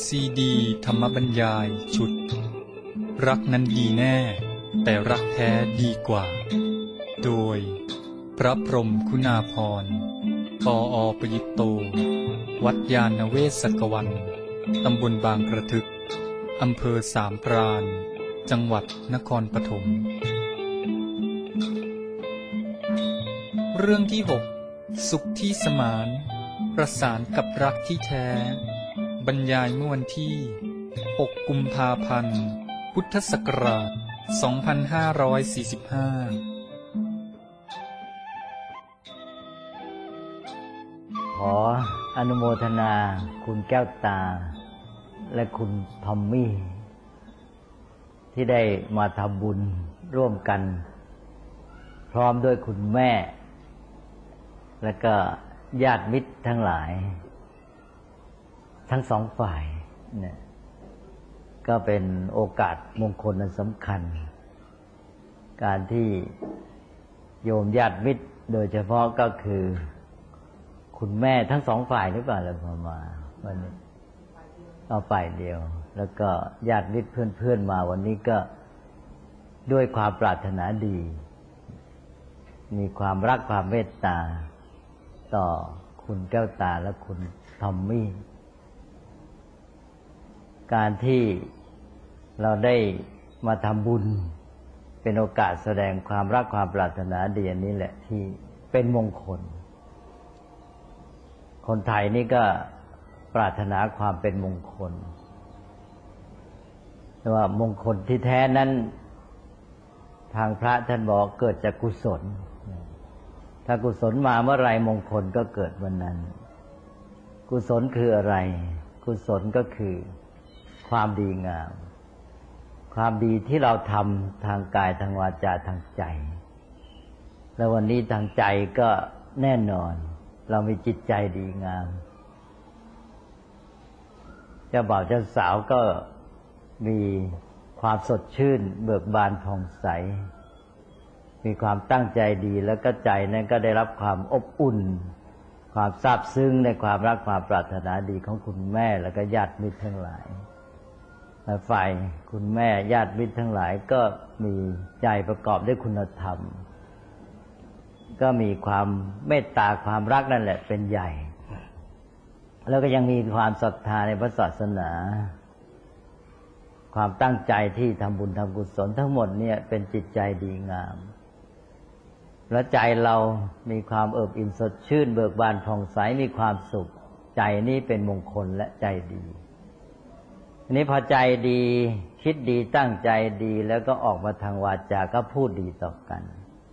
ซีดีธรรมบรรยายชุดรักนั้นดีแน่แต่รักแท้ดีกว่าโดยพระพรหมคุณาภรณ์ปอ.ประยุตโตวัดยาณเวศกวันตำบลบางกระทึกอำเภอสามพรานจังหวัดนครปฐมเรื่องที่6สุขที่สมานประสานกับรักที่แท้บรรยายเมื่อวันที่6กุมภาพันธ์พุทธศักราช2545 ขออนุโมทนาคุณแก้วตาและคุณทอมมี่ที่ได้มาทำบุญร่วมกันพร้อมด้วยคุณแม่และก็ญาติมิตรทั้งหลายทั้งสองฝ่ายเนี่ยก็เป็นโอกาสมงคลอันสำคัญการที่โยมญาติมิตรโดยเฉพาะก็คือคุณแม่ทั้งสองฝ่ายหรือเปล่าเราพอมาวันนี้เอาฝ่ายเดียวแล้วก็ญาติมิตรเพื่อนๆมาวันนี้ก็ด้วยความปรารถนาดีมีความรักความเมตตาต่อคุณแก้วตาและคุณทอมมี่การที่เราได้มาทำบุญเป็นโอกาสแสดงความรักความปรารถนาดีอันนี้แหละที่เป็นมงคลคนไทยนี่ก็ปรารถนาความเป็นมงคลแต่ว่ามงคลที่แท้นั้นทางพระท่านบอกเกิดจากกุศลถ้ากุศลมาเมื่อไรมงคลก็เกิดวันนั้นกุศลคืออะไรกุศลก็คือความดีงามความดีที่เราทำทางกายทางวาจาทางใจแล้ววันนี้ทางใจก็แน่นอนเรามีจิตใจดีงามเจ้าบ่าวเจ้าสาวก็มีความสดชื่นเบิกบานผ่องใสมีความตั้งใจดีแล้วก็ใจนั้นก็ได้รับความอบอุ่นความซาบซึ้งในความรักความปรารถนาดีของคุณแม่แล้วก็ญาติมิตรทั้งหลายฝ่ายคุณแม่ญาติมิตรทั้งหลายก็มีใจประกอบด้วยคุณธรรมก็มีความเมตตาความรักนั่นแหละเป็นใหญ่แล้วก็ยังมีความศรัทธาในพระศาสนาความตั้งใจที่ทำบุญทำกุศลทั้งหมดเนี่ยเป็นจิตใจดีงามและใจเรามีความเอิบอิ่มสดชื่นเบิกบานผ่องใสมีความสุขใจนี้เป็นมงคลและใจดีอันนี้พอใจดีคิดดีตั้งใจดีแล้วก็ออกมาทางวาจาก็พูดดีต่อกัน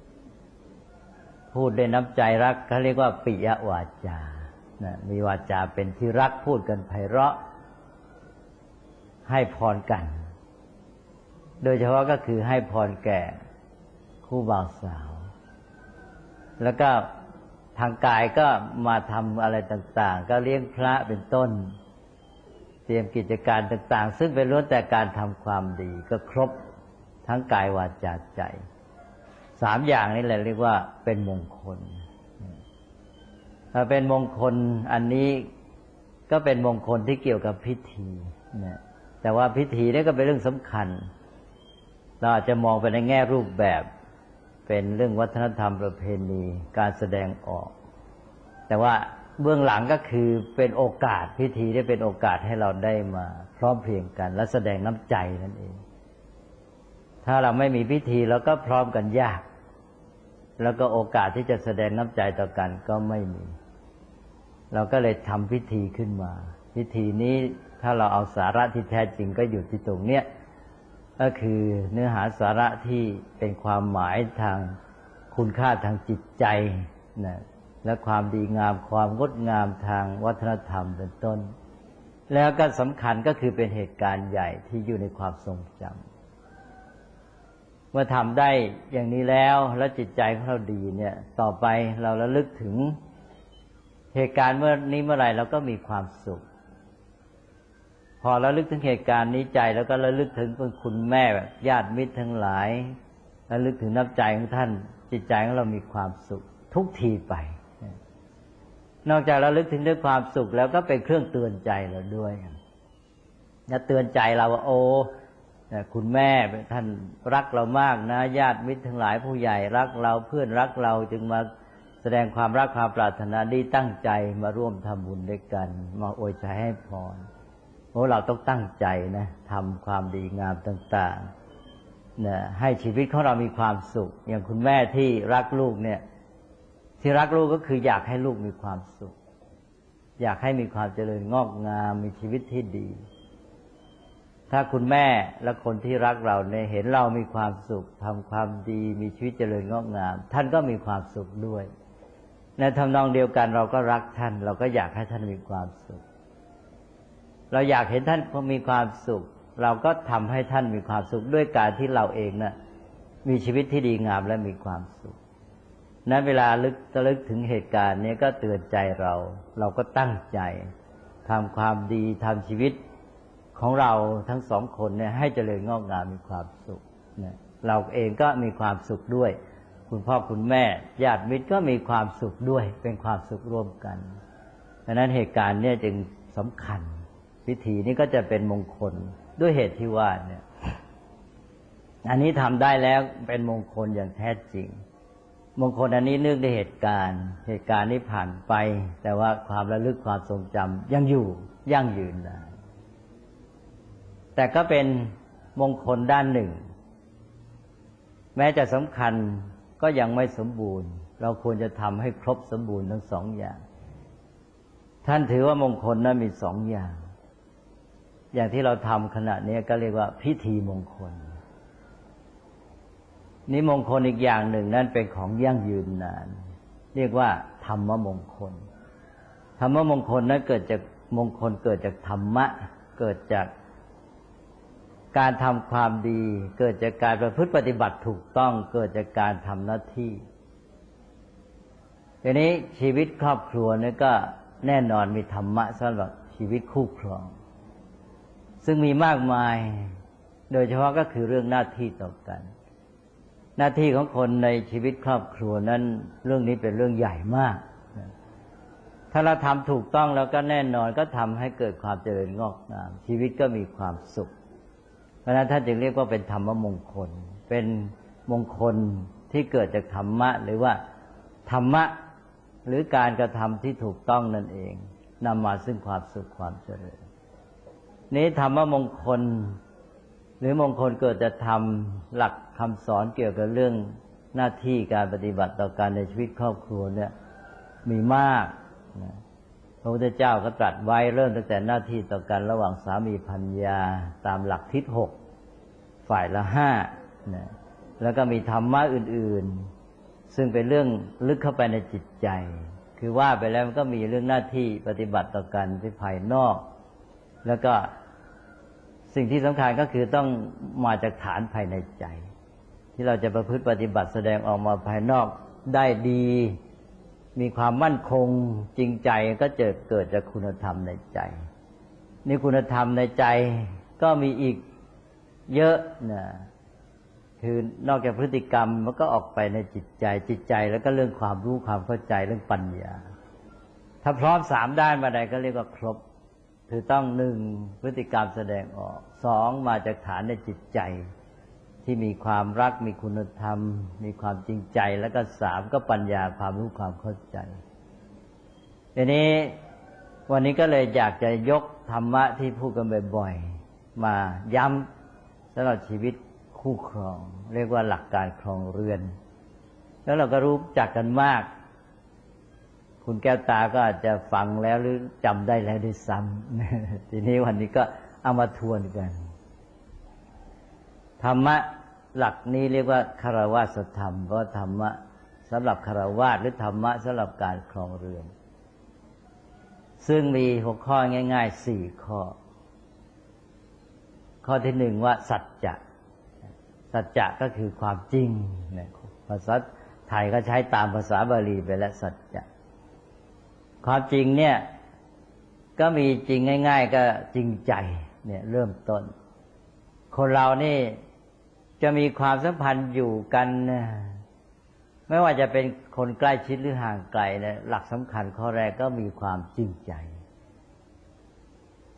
พูดด้วยน้ำใจรักเขาเรียกว่าปิยวาจามีวาจาเป็นที่รักพูดกันไพเราะให้พรกันโดยเฉพาะก็คือให้พรแก่คู่บ่าวสาวแล้วก็ทางกายก็มาทำอะไรต่างๆก็เลี้ยงพระเป็นต้นเตรียมกิจการต่างๆซึ่งเป็นล้วนแต่การทำความดีก็ครบทั้งกายวาจาใจสามอย่างนี้แหละเรียกว่าเป็นมงคลถ้าเป็นมงคลอันนี้ก็เป็นมงคลที่เกี่ยวกับพิธีนะแต่ว่าพิธีนี่ก็เป็นเรื่องสำคัญเราอาจจะมองไปในแง่รูปแบบเป็นเรื่องวัฒนธรรมประเพณีการแสดงออกแต่ว่าเบื้องหลังก็คือเป็นโอกาสพิธีได้เป็นโอกาสให้เราได้มาพร้อมเพรียงกันและแสดงน้ำใจนั่นเองถ้าเราไม่มีพิธีเราก็พร้อมกันยากแล้วก็โอกาสที่จะแสดงน้ำใจต่อกันก็ไม่มีเราก็เลยทำพิธีขึ้นมาพิธีนี้ถ้าเราเอาสาระที่แท้จริงก็อยู่ที่ตรงเนี้ยก็คือเนื้อหาสาระที่เป็นความหมายทางคุณค่าทางจิตใจนะและความดีงามความงดงามทางวัฒนธรรมเป็นต้นแล้วก็สำคัญก็คือเป็นเหตุการณ์ใหญ่ที่อยู่ในความทรงจำเมื่อทำได้อย่างนี้แล้วจิตใจของเราดีเนี่ยต่อไปเราระลึกถึงเหตุการณ์เมื่อนี้เมื่อไหร่เราก็มีความสุขพอระลึกถึงเหตุการณ์นี้ใจแล้วก็ระลึกถึงคุณแม่ญาติมิตรทั้งหลายระลึกถึงน้ำใจของท่านจิตใจของเรามีความสุขทุกทีไปนอกจากระลึกถึงด้วยความสุขแล้วก็เป็นเครื่องเตือนใจเราด้วยจะเตือนใจเราว่าโอ้คุณแม่ท่านรักเรามากนะญาติมิตรทั้งหลายผู้ใหญ่รักเราเพื่อนรักเราจึงมาแสดงความรักความปรารถนาดีตั้งใจมาร่วมทำบุญด้วยกันมาอวยชัยให้พรโอ้เราต้องตั้งใจนะทำความดีงามต่างๆนะให้ชีวิตของเรามีความสุขอย่างคุณแม่ที่รักลูกเนี่ยที่รักลูกก็คืออยากให้ลูกมีความสุขอยากให้มีความเจริญงอกงามมีชีวิตที่ดีถ้าคุณแม่และคนที่รักเราเนี่ยเห็นเรามีความสุขทำความดีมีชีวิตเจริญงอกงามท่านก็มีความสุขด้วยในทำนองเดียวกันเราก็รักท่านเราก็อยากให้ท่านมีความสุขเราอยากเห็นท่านมีความสุขเราก็ทำให้ท่านมีความสุขด้วยการที่เราเองน่ะมีชีวิตที่ดีงามและมีความสุขนั้นเวลาระลึกถึงเหตุการณ์นี้ก็เตือนใจเราก็ตั้งใจทำความดีทำชีวิตของเราทั้งสองคนเนี่ยให้เจริญงอกงามมีความสุขเนี่ยเราเองก็มีความสุขด้วยคุณพ่อคุณแม่ญาติมิตรก็มีความสุขด้วยเป็นความสุขร่วมกันดังนั้นเหตุการณ์เนี่ยจึงสำคัญพิธีนี้ก็จะเป็นมงคลด้วยเหตุที่ว่าเนี่ยอันนี้ทำได้แล้วเป็นมงคลอย่างแท้จริงมงคลอันนี้เนื่องในเหตุการณ์นี้ผ่านไปแต่ว่าความระลึกความทรงจำยังอยู่ยั่งยืนได้แต่ก็เป็นมงคลด้านหนึ่งแม้จะสำคัญก็ยังไม่สมบูรณ์เราควรจะทำให้ครบสมบูรณ์ทั้งสองอย่างท่านถือว่ามงคลนั้นมีสองอย่างที่เราทำขณะนี้ก็เรียกว่าพิธีมงคลนี่มงคลอีกอย่างหนึ่งนั่นเป็นของยั่งยืนนานเรียกว่าธรรมมงคลธรรมมงคลนั้นเกิดจากมงคลเกิดจากธรรมะเกิดจากการทำความดีเกิดจากการประพฤติปฏิบัติถูกต้องเกิดจากการทำหน้าที่ทีนี้ชีวิตครอบครัวนี่ก็แน่นอนมีธรรมะสำหรับชีวิตคู่ครองซึ่งมีมากมายโดยเฉพาะก็คือเรื่องหน้าที่ต่อกันหน้าที่ของคนในชีวิตครอบครัวนั้นเรื่องนี้เป็นเรื่องใหญ่มากถ้าเราทำถูกต้องแล้วก็แน่นอนก็ทำให้เกิดความเจริญงอกงามชีวิตก็มีความสุขเพราะฉะนั้นท่านจึงเรียกว่าเป็นธรรมมงคลเป็นมงคลที่เกิดจากธรรมะหรือว่าธรรมะหรือการกระทำที่ถูกต้องนั่นเองนำมาซึ่งความสุขความเจริญนี้ธรรมมงคลหรือมงคลเกิดจากธรรมหลักคำสอนเกี่ยวกับเรื่องหน้าที่การปฏิบัติต่อการในชีวิตครอบครัวเนี่ยมีมากนะพระพุทธเจ้าก็ตรัสไว้เริ่มตั้งแต่หน้าที่ต่อกันระหว่างสามีภรรยาตามหลักทิศ6ฝ่ายละ5นะแล้วก็มีธรรมะอื่นๆซึ่งเป็นเรื่องลึกเข้าไปในจิตใจคือว่าไปแล้วมันก็มีเรื่องหน้าที่ปฏิบัติต่อกันที่ภายนอกแล้วก็สิ่งที่สำคัญก็คือต้องมาจากฐานภายในใจที่เราจะประพฤติปฏิบัติแสดงออกมาภายนอกได้ดีมีความมั่นคงจริงใจก็จะเกิดจากคุณธรรมในใจนี่คุณธรรมในใจก็มีอีกเยอะนะคือนอกจากพฤติกรรมมันก็ออกไปในจิตใจแล้วก็เรื่องความรู้ความเข้าใจเรื่องปัญญาถ้าพร้อม3ด้านมาใดก็เรียกว่าครบคือต้อง1พฤติกรรมแสดงออก2มาจากฐานในจิตใจที่มีความรักมีคุณธรรมมีความจริงใจแล้วก็3ก็ปัญญาความรู้ความเข้าใจทีนี้วันนี้ก็เลยอยากจะยกธรรมะที่พูดกันบ่อยๆมาย้ำสำหรับชีวิตคู่ครองเรียกว่าหลักการครองเรือนแล้วเราก็รู้จักกันมากคุณแก้วตาก็อาจจะฟังแล้วหรือจำได้แล้วด้วยซ้ำทีนี้วันนี้ก็เอามาทวนกันธรรมะหลักนี้เรียกว่าคฤหัสถธรรมเพราะธรรมะสำหรับคฤหัสถ์หรือธรรมะสำหรับการครองเรือนซึ่งมีหัวข้อง่ายๆ4ข้อข้อที่1ว่าสัจจะสัจจะก็คือความจริงภาษาไทยก็ใช้ตามภาษาบาลีไปแล้วสัจจะความจริงเนี่ยก็มีจริงง่ายๆก็จริงใจเนี่ยเริ่มต้นคนเรานี่จะมีความสัมพันธ์อยู่กันไม่ว่าจะเป็นคนใกล้ชิดหรือห่างไกลเนี่ยหลักสำคัญข้อแรกก็มีความจริงใจ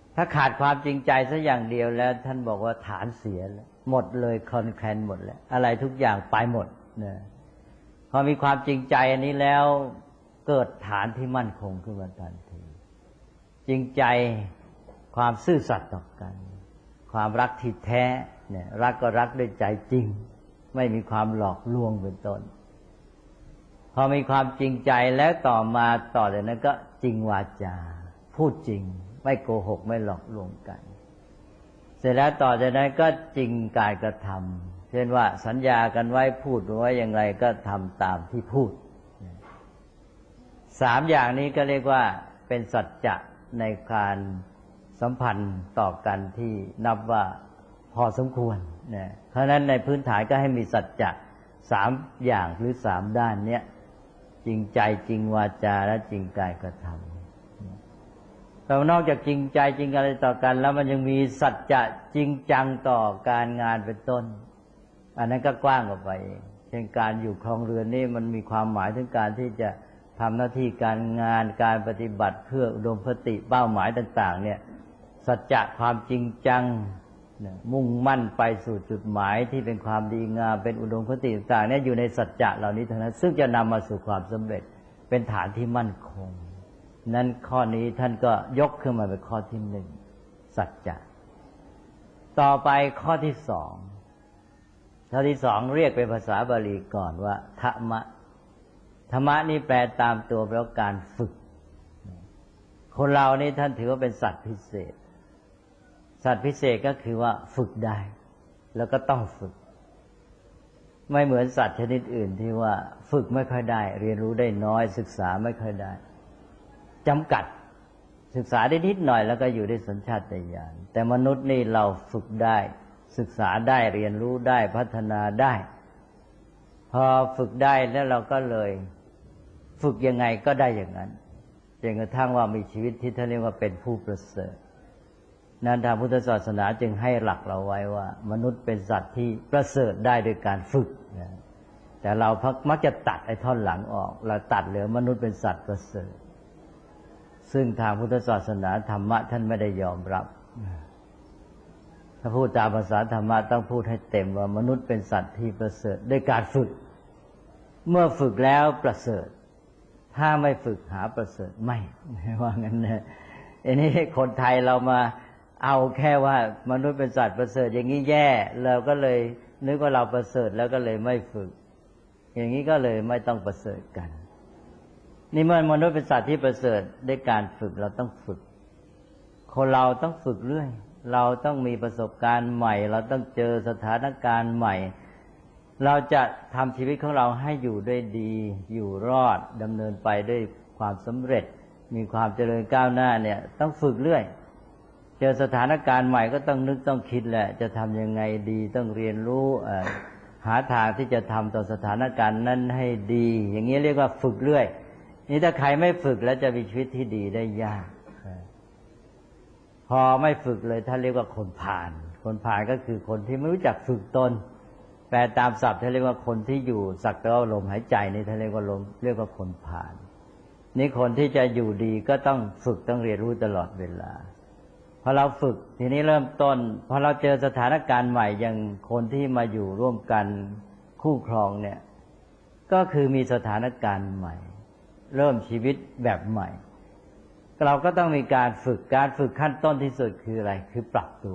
ถ้าขาดความจริงใจสักอย่างเดียวแล้วท่านบอกว่าฐานเสียแล้วหมดเลยคลอนแคลนหมดแล้วอะไรทุกอย่างไปหมดนะพอมีความจริงใจอันนี้แล้วเกิดฐานที่มั่นคงขึ้นมาทันทีจริงใจความซื่อสัตย์ต่อกันความรักที่แท้เนี่ยรักก็รักด้วยใจจริงไม่มีความหลอกลวงเป็นต้นพอมีความจริงใจแล้วต่อจากนั้นก็จริงวาจาพูดจริงไม่โกหกไม่หลอกลวงกันเสร็จแล้วต่อจากนั้นก็จริงกายกระทำเช่นว่าสัญญากันไว้พูดไว้อย่างไรก็ทำตามที่พูดสามอย่างนี้ก็เรียกว่าเป็นสัจจะในการสัมพันธ์ต่อกันที่นับว่าพอสมควรนะเพราะฉะนั้นในพื้นฐานก็ให้มีสัจจะสามอย่างหรือสามด้านเนี้ยจริงใจจริงวาจาและจริงกายกระทำแต่นอกจากจริงใจจริงอะไรต่อกันแล้วมันยังมีสัจจะจริงจังต่อการงานเป็นต้นอันนั้นก็กว้างออกไปเช่นการอยู่ครองเรือนนี่มันมีความหมายถึงการที่จะทำหน้าที่การงานการปฏิบัติเพื่ออุดมคติเป้าหมายต่างๆเนี่ยสัจจะความจริงจังมุ่งมั่นไปสู่จุดหมายที่เป็นความดีงามเป็นอุดมคติต่างๆเนี่ยอยู่ในสัจจะเหล่านี้ทั้งนั้นซึ่งจะนำมาสู่ความสำเร็จเป็นฐานที่มั่นคงนั้นข้อนี้ท่านก็ยกขึ้นมาเป็นข้อที่หนึ่งสัจจะต่อไปข้อที่สองเรียกเป็นภาษาบาลีก่อนว่าธรรมะธรรมะนี่แปลตามตัวแปลว่าการฝึกคนเรานี่ท่านถือว่าเป็นสัตว์พิเศษสัตว์พิเศษก็คือว่าฝึกได้แล้วก็ต้องฝึกไม่เหมือนสัตว์ชนิดอื่นที่ว่าฝึกไม่ค่อยได้เรียนรู้ได้น้อยศึกษาไม่ค่อยได้จำกัดศึกษาได้นิดหน่อยแล้วก็อยู่ได้สัญชาตญาณแต่มนุษย์นี่เราฝึกได้ศึกษาได้เรียนรู้ได้พัฒนาได้พอฝึกได้แล้วเราก็เลยฝึกยังไงก็ได้อย่างนั้นจนกระทั่งว่ามีชีวิตที่ท่านเรียกว่าเป็นผู้ประเสริฐนั้นทางพุทธศาสนาจึงให้หลักเราไว้ว่ามนุษย์เป็นสัตว์ที่ประเสริฐได้โดยการฝึกแต่เรามักจะตัดไอ้ท่อนหลังออกเราตัดเหลือมนุษย์เป็นสัตว์ประเสริฐซึ่งทางพุทธศาสนาธรรมะท่านไม่ได้ยอมรับถ้าพูดตามภาษาธรรมะต้องพูดให้เต็มว่ามนุษย์เป็นสัตว์ที่ประเสริฐด้วยการฝึกเมื่อฝึกแล้วประเสริฐถ้าไม่ฝึกหาประเสริฐไม่ว่างั้นนะอันนี้คนไทยเรามาเอาแค่ว่ามนุษย์เป็นสัตว์ประเสริฐอย่างนี้แย่เราก็เลยนึกว่าเราประเสริฐแล้วก็เลยไม่ฝึกอย่างนี้ก็เลยไม่ต้องประเสริฐกันนี่เมื่อมนุษย์เป็นสัตว์ที่ประเสริฐด้วยการฝึกเราต้องฝึกคนเราต้องฝึกเรื่อยเราต้องมีประสบการณ์ใหม่เราต้องเจอสถานการณ์ใหม่เราจะทำชีวิตของเราให้อยู่ด้วยดีอยู่รอดดำเนินไปด้วยความสำเร็จมีความเจริญก้าวหน้าเนี่ยต้องฝึกเรื่อยเจอสถานการณ์ใหม่ก็ต้องนึกต้องคิดแหละจะทำยังไงดีต้องเรียนรู้หาทางที่จะทำต่อสถานการณ์นั้นให้ดีอย่างนี้เรียกว่าฝึกเรื่อยนี่ถ้าใครไม่ฝึกแล้วจะมีชีวิตที่ดีได้ยากพอไม่ฝึกเลยท่านเรียกว่าคนผ่านก็คือคนที่ไม่รู้จักฝึกตนแปลตามศัพท์ท่านเรียกว่าคนที่อยู่สักแต่ว่าลมหายใจนี่ท่านเรียกว่าคนผ่านนี่คนที่จะอยู่ดีก็ต้องฝึกต้องเรียนรู้ตลอดเวลาพอเราฝึกทีนี้เริ่มต้นพอเราเจอสถานการณ์ใหม่อย่างคนที่มาอยู่ร่วมกันคู่ครองเนี่ยก็คือมีสถานการณ์ใหม่เริ่มชีวิตแบบใหม่เราก็ต้องมีการฝึกขั้นต้นที่สุดคืออะไรคือปรับตัว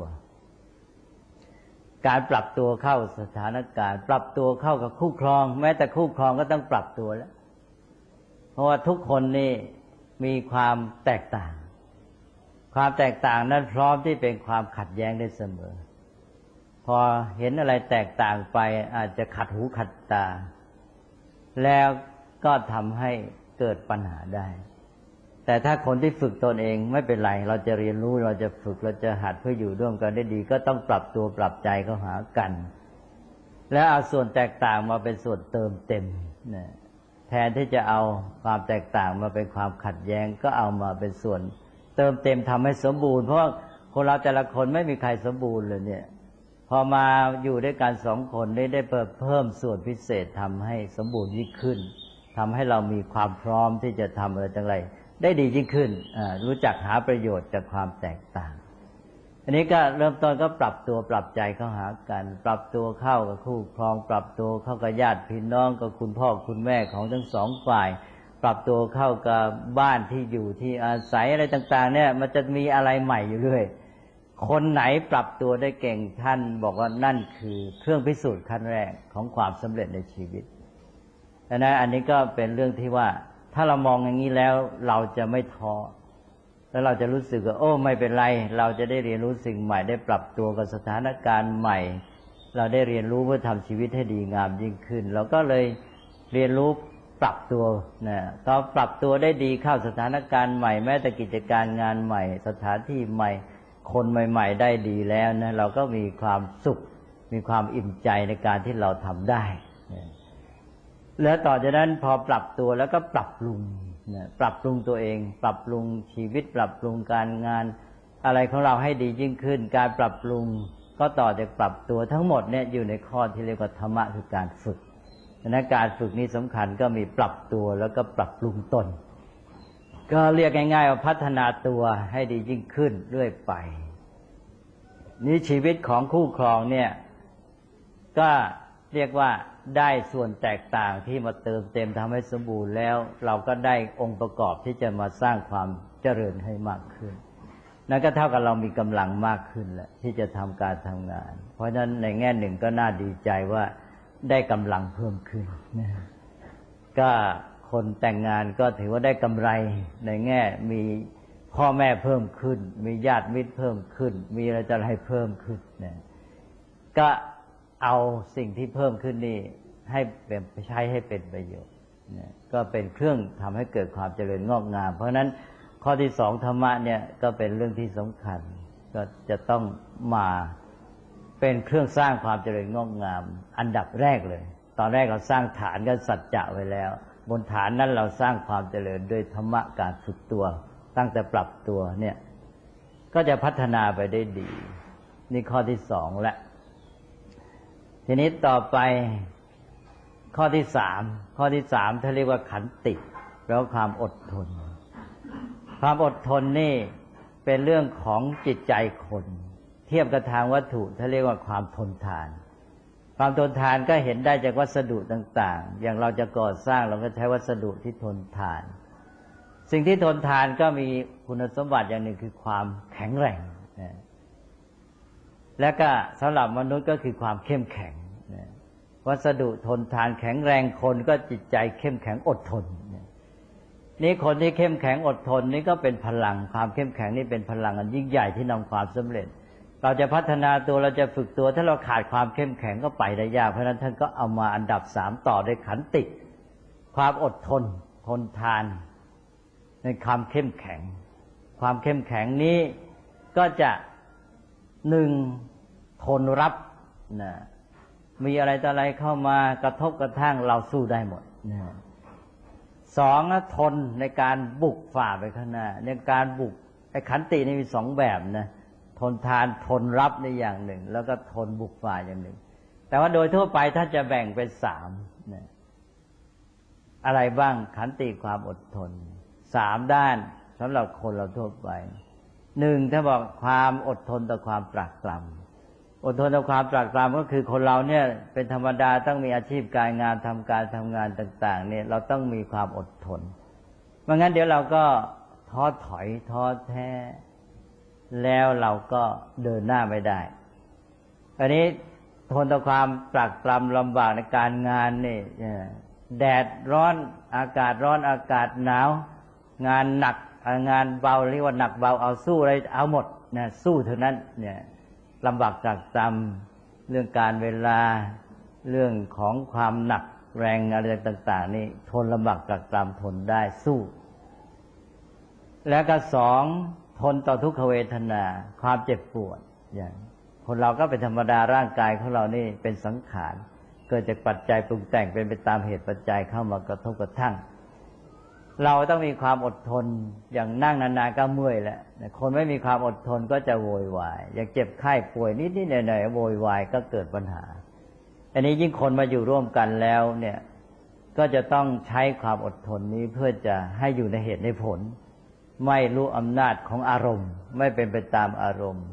การปรับตัวเข้าสถานการณ์ปรับตัวเข้ากับคู่ครองแม้แต่คู่ครองก็ต้องปรับตัวแล้วเพราะว่าทุกคนนี่มีความแตกต่างนั้นพร้อมที่เป็นความขัดแย้งได้เสมอพอเห็นอะไรแตกต่างไปอาจจะขัดหูขัดตาแล้วก็ทำให้เกิดปัญหาได้แต่ถ้าคนที่ฝึกตนเองไม่เป็นไรเราจะเรียนรู้เราจะฝึกเราจะหัดเพื่ออยู่ร่วมกันได้ดีก็ต้องปรับตัวปรับใจเข้าหากันแล้วเอาส่วนแตกต่างมาเป็นส่วนเติมเต็มนะแทนที่จะเอาความแตกต่างมาเป็นความขัดแย้งก็เอามาเป็นส่วนเติมเต็มทำให้สมบูรณ์เพราะว่าคนเราแต่ละคนไม่มีใครสมบูรณ์เลยเนี่ยพอมาอยู่ด้วยกันสองคนได้เพิ่มส่วนพิเศษทำให้สมบูรณ์ยิ่งขึ้นทำให้เรามีความพร้อมที่จะทำอะไรต่างๆได้ดียิ่งขึ้นรู้จักหาประโยชน์จากความแตกต่างอันนี้ก็เริ่มต้นก็ปรับตัวปรับใจเข้าหากันปรับตัวเข้ากับคู่ครองปรับตัวเข้ากับญาติพี่น้องกับคุณพ่อคุณแม่ของทั้งสองฝ่ายปรับตัวเข้ากับบ้านที่อยู่ที่อาศัยอะไรต่างๆเนี่ยมันจะมีอะไรใหม่อยู่เรื่อยคนไหนปรับตัวได้เก่งท่านบอกว่านั่นคือเครื่องพิสูจน์ขั้นแรกของความสำเร็จในชีวิตดังนั้นอันนี้ก็เป็นเรื่องที่ว่าถ้าเรามองอย่างนี้แล้วเราจะไม่ท้อแล้วเราจะรู้สึกว่าโอ้ไม่เป็นไรเราจะได้เรียนรู้สิ่งใหม่ได้ปรับตัวกับสถานการณ์ใหม่เราได้เรียนรู้เพื่อทำชีวิตให้ดีงามยิ่งขึ้นเราก็เลยเรียนรู้ปรับตัวนะพอปรับตัวได้ดีเข้าสถานการณ์ใหม่แม้แต่กิจการงานใหม่สถานที่ใหม่คนใหม่ๆได้ดีแล้วนะเราก็มีความสุขมีความอิ่มใจในการที่เราทำได้นะแล้วต่อจากนั้นพอปรับตัวแล้วก็ปรับปรุงนะปรับปรุงตัวเองปรับปรุงชีวิตปรับปรุงการงานอะไรของเราให้ดียิ่งขึ้นการปรับปรุงก็ต่อจากปรับตัวทั้งหมดเนี่ยอยู่ในข้อที่เรียกว่าธรรมะคือการฝึกดังนั้นการฝึกนี้สำคัญก็มีปรับตัวแล้วก็ปรับปรุงตนก็เรียกง่ายๆว่าพัฒนาตัวให้ดียิ่งขึ้นเรื่อยไปนี่ชีวิตของคู่ครองเนี่ยก็เรียกว่าได้ส่วนแตกต่างที่มาเติมเต็มทำให้สมบูรณ์แล้วเราก็ได้องค์ประกอบที่จะมาสร้างความเจริญให้มากขึ้นนั่นก็เท่ากับเรามีกำลังมากขึ้นแหละที่จะทำการทำงานเพราะฉะนั้นในแง่หนึ่งก็น่าดีใจว่าได้กำลังเพิ่มขึ้นนะก็คนแต่งงานก็ถือว่าได้กำไรในแง่มีพ่อแม่เพิ่มขึ้นมีญาติมิตรเพิ่มขึ้นมีอะไรจะให้เพิ่มขึ้นนะก็เอาสิ่งที่เพิ่มขึ้นนี่ให้เป็นใช้ให้เป็นประโยชน์นะก็เป็นเครื่องทำให้เกิดความเจริญงอกงามเพราะฉะนั้นข้อที่สองธรรมะเนี่ยก็เป็นเรื่องที่สำคัญก็จะต้องมาเป็นเครื่องสร้างความเจริญงอกงามอันดับแรกเลยตอนแรกเราสร้างฐานกันสัจจะไว้แล้วบนฐานนั้นเราสร้างความเจริญด้วยธรรมะการฝึกตัวตั้งแต่ปรับตัวเนี่ยก็จะพัฒนาไปได้ดีนี่ข้อที่สองและทีนี้ต่อไปข้อที่สามถ้าเรียกว่าขันติแล้วความอดทนความอดทนนี่เป็นเรื่องของจิตใจคนเทียบกับทางวัตถุถ้าเรียกว่าความทนทานความทนทานก็เห็นได้จากวัสดุต่างๆอย่างเราจะก่อสร้างเราก็ใช้วัสดุที่ทนทานสิ่งที่ทนทานก็มีคุณสมบัติอย่างหนึ่งคือความแข็งแรงนะและก็สำหรับมนุษย์ก็คือความเข้มแข็งนะวัสดุทนทานแข็งแรงคนก็จิตใจเข้มแข็งอดทนนะนี่คนที่เข้มแข็งอดทนนี่ก็เป็นพลังความเข้มแข็งนี่เป็นพลังอันยิ่งใหญ่ที่นำความสำเร็จเราจะพัฒนาตัวเราจะฝึกตัวถ้าเราขาดความเข้มแข็งก็ไปได้ยากเพราะฉะนั้นท่านก็เอามาอันดับสามต่อด้วยขันติความอดทนทนทานในความเข้มแข็งความเข้มแข็งนี้ก็จะหนึ่งทนรับนะมีอะไรต่ออะไรเข้ามากระทบกระทั่งเราสู้ได้หมดนะสองทนในการบุกฝ่าไปข้างหน้าในการบุกไอ้ขันตินี่มีสองแบบนะทนทานทนรับในอย่างหนึ่งแล้วก็ทนบุกฝ่าอย่างหนึ่งแต่ว่าโดยทั่วไปถ้าจะแบ่งเป็นสามนะอะไรบ้างขันติความอดทนสามด้านสำหรับคนเราทั่วไปหนึ่งถ้าบอกความอดทนต่อความตรากตรำอดทนต่อความตรากตรำก็คือคนเราเนี่ยเป็นธรรมดาต้องมีอาชีพการงานทำการทำงานต่างๆเนี่ยเราต้องมีความอดทนไม่งั้นเดี๋ยวเราก็ท้อถอยท้อแท้แล้วเราก็เดินหน้าไม่ได้อันนี้ทนต่อความตรากตรำลำบากในการงานนี่แดดร้อนอากาศร้อนอากาศหนาวงานหนักงานเบาเรียกว่าหนักเบาเอาสู้อะไรเอาหมดนะสู้เท่านั้นเนี่ยลำบากตรากตรำเรื่องการเวลาเรื่องของความหนักแรงอะไรต่างๆนี่ทนลำบากตรากตรำทนได้สู้แล้วก็สองทนต่อทุกขเวทนาความเจ็บปวดอย่างคนเราก็เป็นธรรมดาร่างกายของเรานี่เป็นสังขารเกิดจากปัจจัยปรุงแต่งเป็นไปตามเหตุปัจจัยเข้ามากระทบกระทั่งเราต้องมีความอดทนอย่างนั่งนานๆก็เมื่อยแล้วคนไม่มีความอดทนก็จะโวยวายอยากเจ็บไข้ป่วยนิดๆหน่อยๆโวยวายก็เกิดปัญหาอันนี้ยิ่งคนมาอยู่ร่วมกันแล้วเนี่ยก็จะต้องใช้ความอดทนนี้เพื่อจะให้อยู่ในเหตุในผลไม่รู้อำนาจของอารมณ์ไม่เป็นไปตามอารมณ์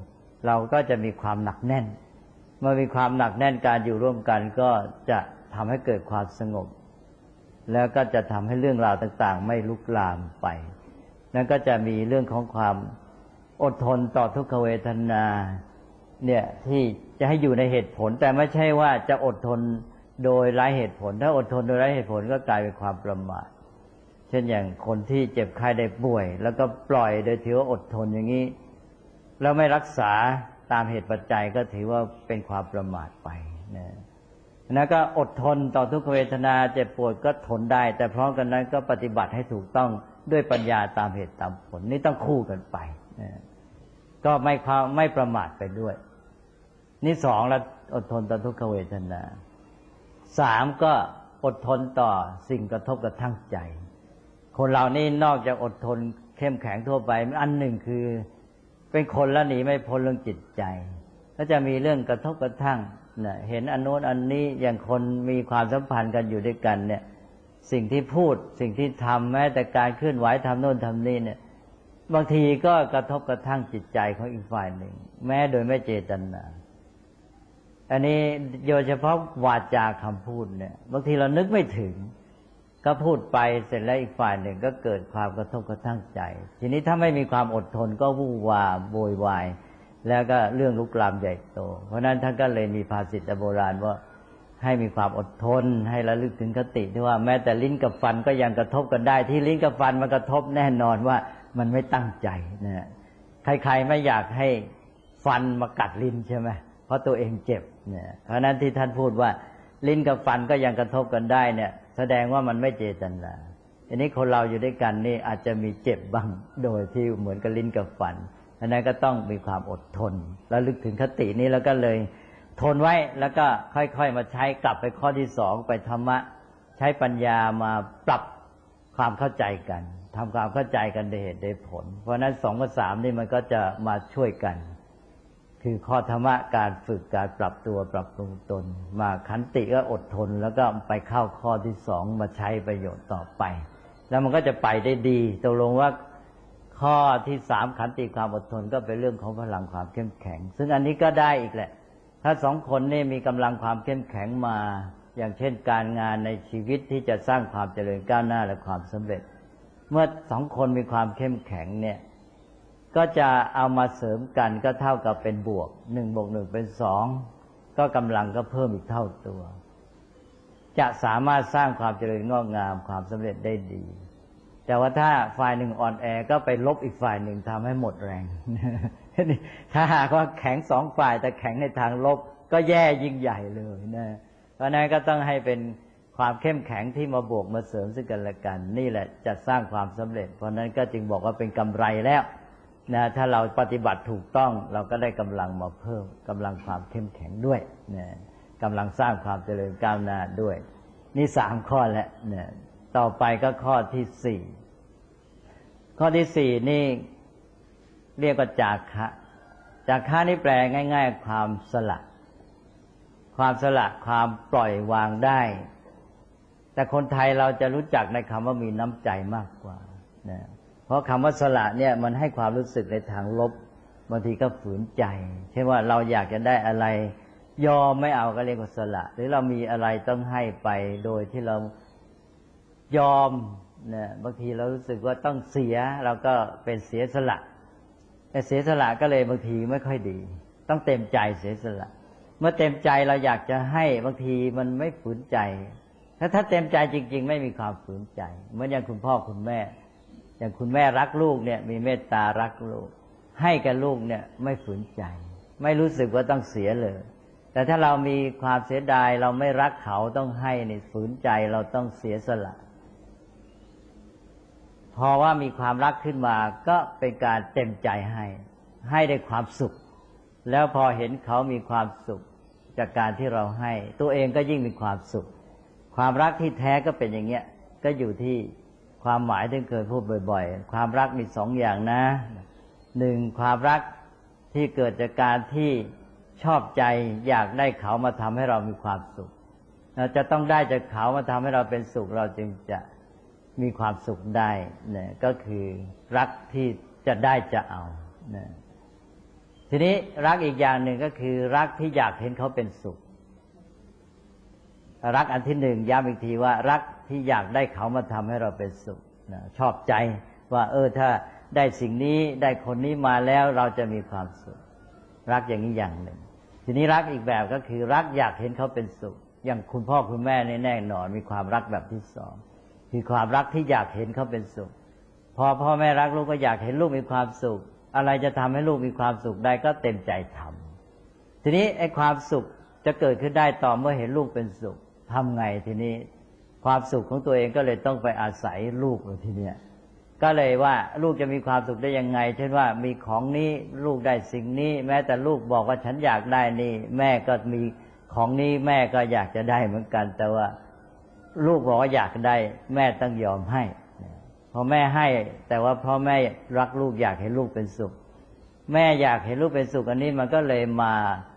เราก็จะมีความหนักแน่นเมื่อมีความหนักแน่นการอยู่ร่วมกันก็จะทำให้เกิดความสงบแล้วก็จะทำให้เรื่องราวต่างๆไม่ลุกลามไปนั่นก็จะมีเรื่องของความอดทนต่อทุกขเวทนาเนี่ยที่จะให้อยู่ในเหตุผลแต่ไม่ใช่ว่าจะอดทนโดยไร้เหตุผลถ้าอดทนโดยไร้เหตุผลก็กลายเป็นความประมาทเช่นอย่างคนที่เจ็บไข้ได้ป่วยแล้วก็ปล่อยโดยถือว่าอดทนอย่างนี้แล้วไม่รักษาตามเหตุปัจจัยก็ถือว่าเป็นความประมาทไปนะแล้วก็อดทนต่อทุกขเวทนาเจ็บปวดก็ทนได้แต่พร้อมกันนั้นก็ปฏิบัติให้ถูกต้องด้วยปัญญาตามเหตุตามผลนี่ต้องคู่กันไปนะก็ไม่ประมาทไปด้วยนี่สองแล้วอดทนต่อทุกขเวทนาสามก็อดทนต่อสิ่งกระทบกระทั่งใจคนเรานี่นอกจากอดทนเข้มแข็งทั่วไปอันหนึ่งคือเป็นคนแล้วหนีไม่พ้นเรื่องจิตใจก็จะมีเรื่องกระทบกระทั่งเนี่ยเห็นอันโน้นอันนี้อย่างคนมีความสัมพันธ์กันอยู่ด้วยกันเนี่ยสิ่งที่พูดสิ่งที่ทำแม้แต่การเคลื่อนไหวทำโน่นทำนี่เนี่ยบางทีก็กระทบกระทั่งจิตใจของอีกฝ่ายหนึ่งแม้โดยไม่เจตนาอันนี้โดยเฉพาะวาจาคำพูดเนี่ยบางทีเรานึกไม่ถึงก็พูดไปเสร็จแล้วอีกฝ่ายหนึ่งก็เกิดความกระทบกระทั่งใจทีนี้ถ้าไม่มีความอดทนก็วู่วามโวยวายแล้วก็เรื่องลุกลามใหญ่โตเพราะนั้นท่านก็เลยมีภาษิตโบราณว่าให้มีความอดทนให้ระลึกถึงคติที่ว่าแม้แต่ลิ้นกับฟันก็ยังกระทบกันได้ที่ลิ้นกับฟันมันกระทบแน่นอนว่ามันไม่ตั้งใจนะใครๆไม่อยากให้ฟันมากัดลิ้นใช่ไหมเพราะตัวเองเจ็บเนี่ยเพราะนั้นที่ท่านพูดว่าลิ้นกับฟันก็ยังกระทบกันได้เนี่ยแสดงว่ามันไม่เจตนาอันนี้คนเราอยู่ด้วยกันนี่อาจจะมีเจ็บบ้างโดยที่เหมือนกับลิ้นกับฟันอันนั้นก็ต้องมีความอดทนแล้วลึกถึงคตินี้แล้วก็เลยทนไว้แล้วก็ค่อยๆมาใช้กลับไปข้อที่สองไปธรรมะใช้ปัญญามาปรับความเข้าใจกันทำความเข้าใจกันโดยเหตุโดยผลเพราะนั้นสองกับสามนี่มันก็จะมาช่วยกันคือข้อธรรมะการฝึกการปรับตัวปรับปรุงตนมาขันติก็อดทนแล้วก็ไปเข้าข้อที่สองมาใช้ประโยชน์ต่อไปแล้วมันก็จะไปได้ดีตกลงว่าข้อที่สามขันติความอดทนก็เป็นเรื่องของพลังความเข้มแข็งซึ่งอันนี้ก็ได้อีกแหละถ้าสองคนนี่มีกำลังความเข้มแข็งมาอย่างเช่นการงานในชีวิตที่จะสร้างความเจริญก้าวหน้าและความสำเร็จเมื่อสองคนมีความเข้มแข็งเนี่ยก็จะเอามาเสริมกันก็เท่ากับเป็นบวก1 + 1เป็น2ก็กำลังก็เพิ่มอีกเท่าตัวจะสามารถสร้างความเจริญงอกงามความสำเร็จได้ดีแต่ว่าถ้าฝ่ายหนึ่งอ่อนแอก็ไปลบอีกฝ่ายหนึ่งทำให้หมดแรงถ้าหากว่าแข็ง2 ฝ่ายแต่แข็งในทางลบก็แย่ยิ่งใหญ่เลยนะเพราะนั้นก็ต้องให้เป็นความเข้มแข็งที่มาบวกมาเสริมซึ่งกันและกันนี่แหละจะสร้างความสำเร็จเพราะนั้นก็จึงบอกว่าเป็นกำไรแล้วนะถ้าเราปฏิบัติถูกต้องเราก็ได้กำลังมาเพิ่มกำลังความเข้มแข็งด้วยนะกำลังสร้างความเจริญก้าวหน้าด้วยนี่3 ข้อแล้วนะต่อไปก็ข้อที่4ข้อที่4นี่เรียกว่าจาคะจาคะนี่แปลง่ายๆความสละความปล่อยวางได้แต่คนไทยเราจะรู้จักในคำว่ามีน้ำใจมากกว่านะเพราะคำว่าสละเนี่ยมันให้ความรู้สึกในทางลบบางทีก็ฝืนใจเช่นว่าเราอยากจะได้อะไรยอมไม่เอาก็เรียกว่าสละหรือเรามีอะไรต้องให้ไปโดยที่เรายอมเนี่ยบางทีเรารู้สึกว่าต้องเสียเราก็เป็นเสียสละแต่เสียสละก็เลยบางทีไม่ค่อยดีต้องเต็มใจเสียสละเมื่อเต็มใจเราอยากจะให้บางทีมันไม่ฝืนใจถ้าเต็มใจจริงๆไม่มีความฝืนใจเหมือนอย่างคุณพ่อคุณแม่อย่างคุณแม่รักลูกเนี่ยมีเมตตารักลูกให้กับลูกเนี่ยไม่ฝืนใจไม่รู้สึกว่าต้องเสียเลยแต่ถ้าเรามีความเสียดายเราไม่รักเขาต้องให้นี่ฝืนใจเราต้องเสียสละพอว่ามีความรักขึ้นมาก็เป็นการเต็มใจให้ด้วยความสุขแล้วพอเห็นเขามีความสุขจากการที่เราให้ตัวเองก็ยิ่งมีความสุขความรักที่แท้ก็เป็นอย่างเงี้ยก็อยู่ที่ความหมายที่เคยพูดบ่อยๆความรักมี2 อย่างนะ1ความรักที่เกิดจากการที่ชอบใจอยากได้เขามาทำให้เรามีความสุขเราจะต้องได้จากเขามาทำให้เราเป็นสุขเราจึงจะมีความสุขได้เนี่ยก็คือรักที่จะได้จะเอาเนี่ยทีนี้รักอีกอย่างหนึ่งก็คือรักที่อยากเห็นเขาเป็นสุขรักอันที่หนึ่งย้ำอีกทีว่ารักที่อยากได้เขามาทำให้เราเป็นสุขชอบใจว่าถ้าได้สิ่งนี้ได้คนนี้มาแล้วเราจะมีความสุขรักอย่างนี้อย่างหนึ่งทีนี้รักอีกแบบก็คือรักอยากเห็นเขาเป็นสุขอย่างคุณพ่อคุณแม่แน่นอนมีความรักแบบที่สองคือความรักที่อยากเห็นเขาเป็นสุขพอพ่อแม่รักลูกก็อยากเห็นลูกมีความสุขอะไรจะทำให้ลูกมีความสุขได้ก็เต็มใจทำทีนี้ไอ้ความสุขจะเกิดขึ้นได้ต่อเมื่อเห็นลูกเป็นสุขทำไงทีนี้ความสุขของตัวเองก็เลยต้องไปอาศัยลูกทีเนี้ยก็เลยว่าลูกจะมีความสุขได้ยังไงเช่นว่ามีของนี้ลูกได้สิ่งนี้แม้แต่ลูกบอกว่าฉันอยากได้นี่แม่ก็มีของนี้แม่ก็อยากจะได้เหมือนกันแต่ว่าลูกบอกว่าอยากได้แม่ต้องยอมให้พอแม่ให้แต่ว่าพ่อแม่รักลูกอยากเห็นลูกเป็นสุขแม่อยากเห็นลูกเป็นสุขอันนี้มันก็เลยมา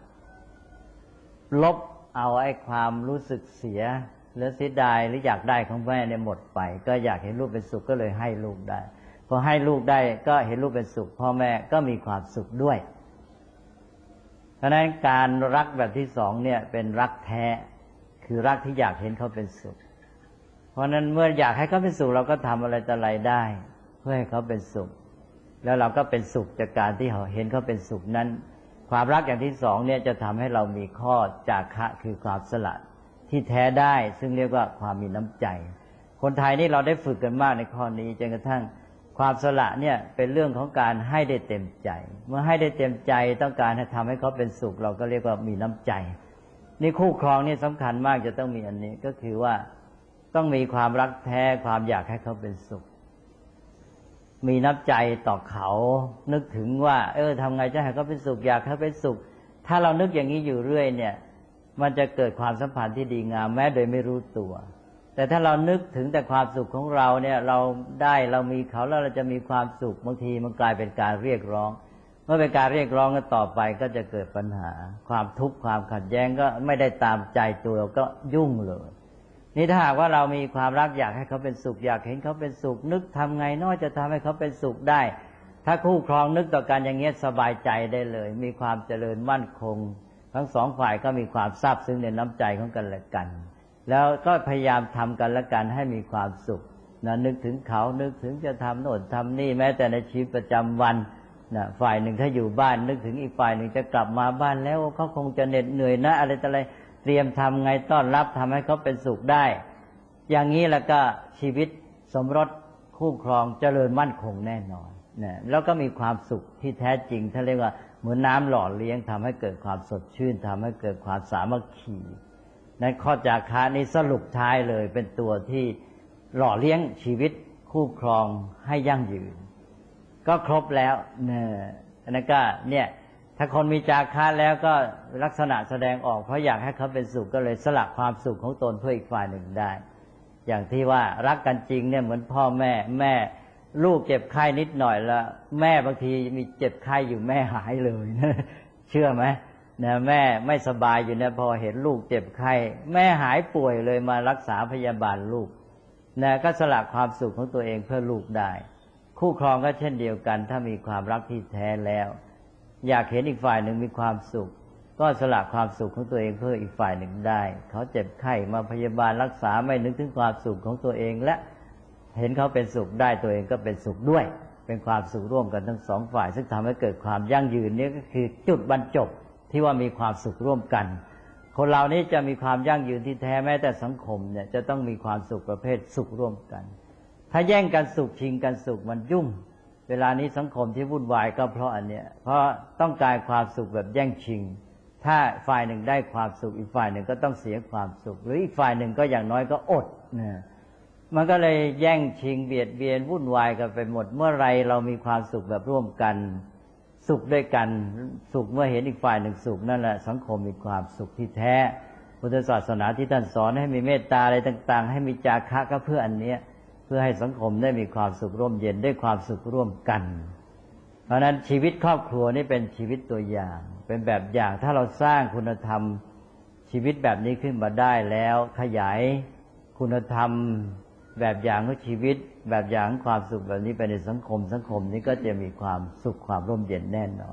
ลบเอาไอ้ความรู้สึกเสียหรือเสียดายหรืออยากได้ของแม่เนี่ยหมดไปก็อยากเห็นลูกเป็นสุขก็เลยให้ลูกได้พอให้ลูกได้ก็เห็นลูกเป็นสุขพ่อแม่ก็มีความสุขด้วยเพราะฉะนั้นการรักแบบที่สองเนี่ยเป็นรักแท้คือรักที่อยากเห็นเขาเป็นสุขเพราะนั้นเมื่ออยากให้เขาเป็นสุขเราก็ทำอะไรต่ออะไรได้เพื่อให้เขาเป็นสุขแล้วเราก็เป็นสุขจากการที่เห็นเขาเป็นสุขนั้นความรักอย่างที่สองเนี่ยจะทำให้เรามีข้อจาคะคือความสละที่แท้ได้ซึ่งเรียกว่าความมีน้ำใจคนไทยนี่เราได้ฝึกกันมากในข้อนี้จนกระทั่งความสละเนี่ยเป็นเรื่องของการให้ได้เต็มใจเมื่อให้ได้เต็มใจต้องการให้ทำให้เขาเป็นสุขเราก็เรียกว่ามีน้ำใจนี่คู่ครองนี่สำคัญมากจะต้องมีอันนี้ก็คือว่าต้องมีความรักแท้ความอยากให้เขาเป็นสุขมีน้ำใจต่อเขานึกถึงว่าทำไงจะให้เขาเป็นสุขอยากให้เขาเป็นสุขถ้าเรานึกอย่างนี้อยู่เรื่อยเนี่ยมันจะเกิดความสัมพันธ์ที่ดีงามแม้โดยไม่รู้ตัวแต่ถ้าเรานึกถึงแต่ความสุขของเราเนี่ยเราได้เรามีเขาแล้วเราจะมีความสุขบางทีมันกลายเป็นการเรียกร้องเมื่อเป็นการเรียกร้องกันต่อไปก็จะเกิดปัญหาความทุกข์ความขัดแย้งก็ไม่ได้ตามใจตัวก็ยุ่งเลยนี่ถ้าหากว่าเรามีความรักอยากให้เขาเป็นสุขอยากเห็นเขาเป็นสุขนึกทำไงน้อยจะทำให้เขาเป็นสุขได้ถ้าคู่ครองนึกต่อกันอย่างเงี้ยสบายใจได้เลยมีความเจริญมั่นคงทั้งสองฝ่ายก็มีความซาบซึ้งในน้ำใจของกันและกันแล้วก็พยายามทำกันและกันให้มีความสุขนะนึกถึงเขานึกถึงจะทำโน่นทำนี่แม้แต่ในชีวิตประจำวันนะฝ่ายหนึ่งถ้าอยู่บ้านนึกถึงอีกฝ่ายหนึ่งจะกลับมาบ้านแล้วเขาคงจะเหน็ดเหนื่อยนะอะไรต่ออะไรเตรียมทำไงต้อนรับทำให้เขาเป็นสุขได้อย่างนี้แล้วก็ชีวิตสมรสคู่ครองเจริญมั่นคงแน่นอนนะแล้วก็มีความสุขที่แท้จริงถ้าเรียกว่าเหมือนน้ำหล่อเลี้ยงทำให้เกิดความสดชื่นทำให้เกิดความสามัคคีนั้นข้อจาคะนี้สรุปท้ายเลยเป็นตัวที่หล่อเลี้ยงชีวิตคู่ครองให้ยั่งยืนก็ครบแล้วเนี่ยอันนั้นก็เนี่ยถ้าคนมีจาคะแล้วก็ลักษณะแสดงออกเพราะอยากให้เขาเป็นสุขก็เลยสละความสุขของตนเพื่ออีกฝ่ายหนึ่งได้อย่างที่ว่ารักกันจริงเนี่ยเหมือนพ่อแม่ลูกเจ็บไข้นิดหน่อยแล้วแม่บางทีมีเจ็บไข้อยู่แม่หายเลยเชื่อไหมนะแม่ไม่สบายอยู่เนี่ยพอเห็นลูกเจ็บไข้แม่หายป่วยเลยมารักษาพยาบาลลูกนะก็สละความสุขของตัวเองเพื่อลูกได้คู่ครองก็เช่นเดียวกันถ้ามีความรักที่แท้แล้วอยากเห็นอีกฝ่ายหนึ่งมีความสุขก็สละความสุขของตัวเองเพื่ออีกฝ่ายหนึ่งได้เขาเจ็บไข้มาพยาบาลรักษาไม่นึกถึงความสุขของตัวเองและเห็นเขาเป็นสุขได้ตัวเองก็เป็นสุขด้วยเป็นความสุขร่วมกันทั้งสองฝ่ายซึ่งทำให้เกิดความยั่งยืนนี่ก็คือจุดบรรจบที่ว่ามีความสุขร่วมกันคนเรานี้จะมีความยั่งยืนที่แท้แม้แต่สังคมเนี่ยจะต้องมีความสุขประเภทสุขร่วมกันถ้าแย่งกันสุขชิงกันสุขมันยุ่งเวลานี้สังคมที่วุ่นวายก็เพราะอันเนี้ยเพราะต้องการความสุขแบบแย่งชิงถ้าฝ่ายหนึ่งได้ความสุขอีกฝ่ายหนึ่งก็ต้องเสียความสุขหรืออีกฝ่ายหนึ่งก็อย่างน้อยก็อดเนี่ยมันก็เลยแย่งชิงเบียดเบียนวุ่นวายกันไปหมดเมื่อไรเรามีความสุขแบบร่วมกันสุขด้วยกันสุขเมื่อเห็นอีกฝ่ายหนึ่งสุขนั่นแหละสังคมมีความสุขที่แท้พุทธศาสนาที่ท่านสอนให้มีเมตตาอะไรต่างๆให้มีจาคะก็เพื่ออันเนี้ยเพื่อให้สังคมได้มีความสุขร่มเย็นได้ความสุขร่วมกันเพราะนั้นชีวิตครอบครัวนี่เป็นชีวิตตัวอย่างเป็นแบบอย่างถ้าเราสร้างคุณธรรมชีวิตแบบนี้ขึ้นมาได้แล้วขยายคุณธรรมแบบอย่างของชีวิตแบบอย่างความสุขแบบนี้ไปในสังคมนี้ก็จะมีความสุขความร่มเย็นแน่นอน